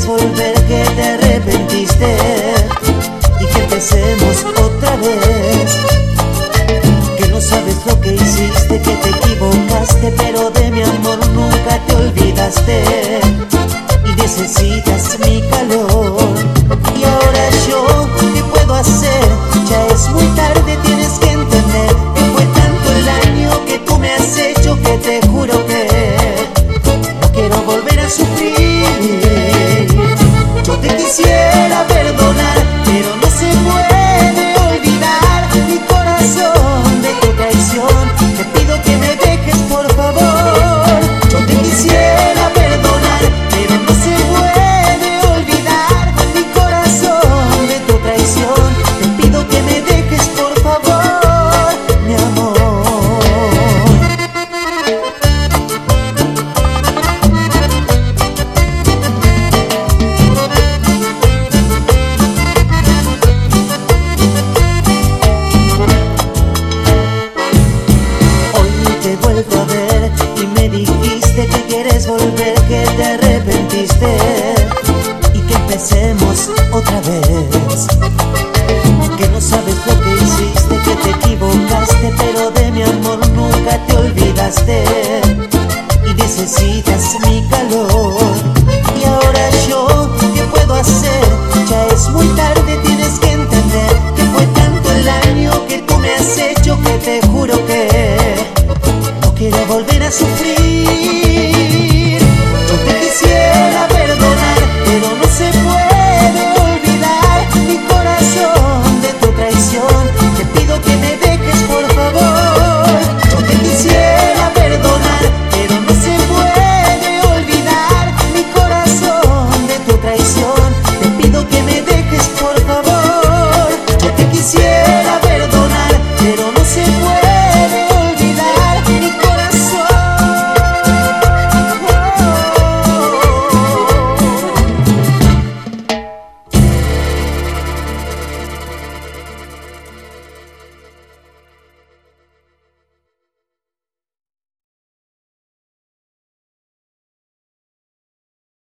quieres volver, que te arrepentiste y que empecemos otra vez. Que no sabes lo que hiciste, que te equivocaste, pero de mi amor nunca te olvidaste y necesitas mi calor. Y ahora yo, ¿qué puedo hacer? Ya es muy tarde, tienes que entender que fue tanto el daño que tú me has hecho que te juro que no quiero volver a sufrir. Yo te quisiera perdonar, pero no se puede olvidar mi corazón de tu traición. Te pido que me dejes, por favor. Yo te quisiera perdonar, pero no se puede olvidar mi corazón de tu traición. Te pido que me dejes, por favor, mi amor. Te vuelvo a ver y me dijiste que quieres volver, que te arrepentiste y que empecemos otra vez. Que no sabes lo que hiciste, que te equivocaste, pero de mi amor nunca te olvidaste y necesitas mi calor.